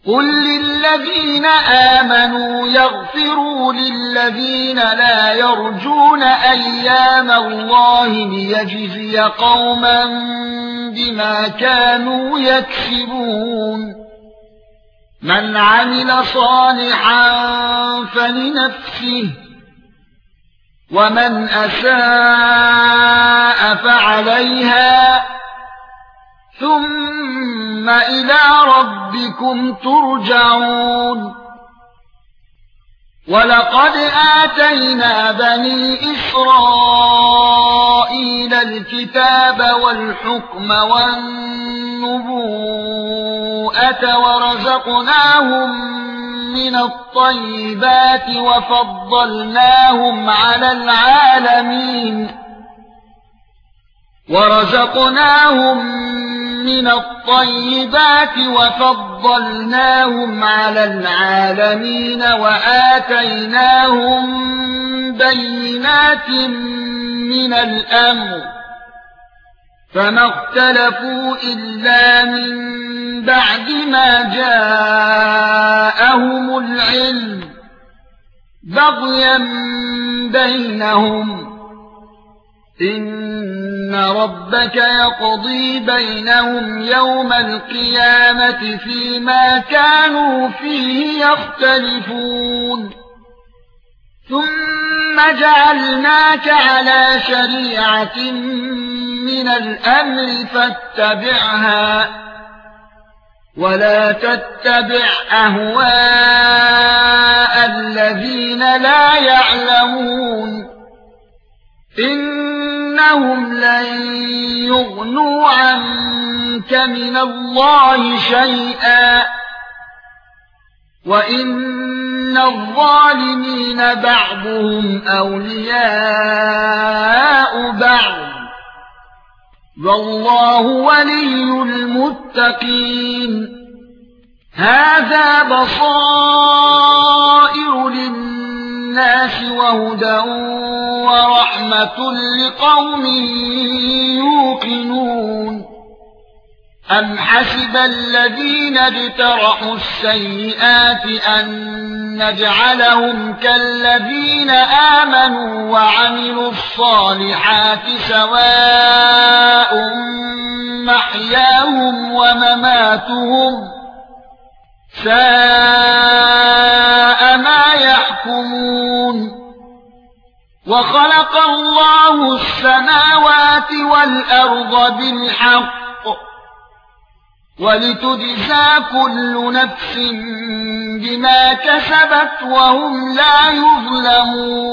قل للذين آمنوا يغفروا للذين لا يرجون أيام الله ليجزي قوما بما كانوا يكسبون من عمل صالحا فلنفسه ومن أساء فعليها ثم إلى ربكم ترجعون ولقد آتينا بني إسرائيل الكتاب والحكم والنبوءة ورزقناهم من الطيبات وفضلناهم على العالمين وآتيناهم بينات من الأمر فما اختلفوا إلا من بعد ما جاءهم العلم بغيا بينهم إن ربك يقضي بينهم يوم القيامة فيما كانوا فيه يختلفون ثم جعلناك على شريعة من الأمر فاتبعها ولا تتبع أهواء الذين لا يعلمون إنهم لن يغنوا عنك من الله شيئا وإن الظالمين بعضهم أولياء بعض والله ولي المتقين هذا بصائر للناس وهدى ورحمة لقوم يوقنون أم حسب الذين اجترحوا السيئات أن نجعلهم كالذين آمنوا وعملوا الصالحات سواء محياهم ومماتهم ساء ما يحكمون وخلق الله السماوات والأرض بالحق ولتجزى كل نفس بما كسبت وهم لا يظلمون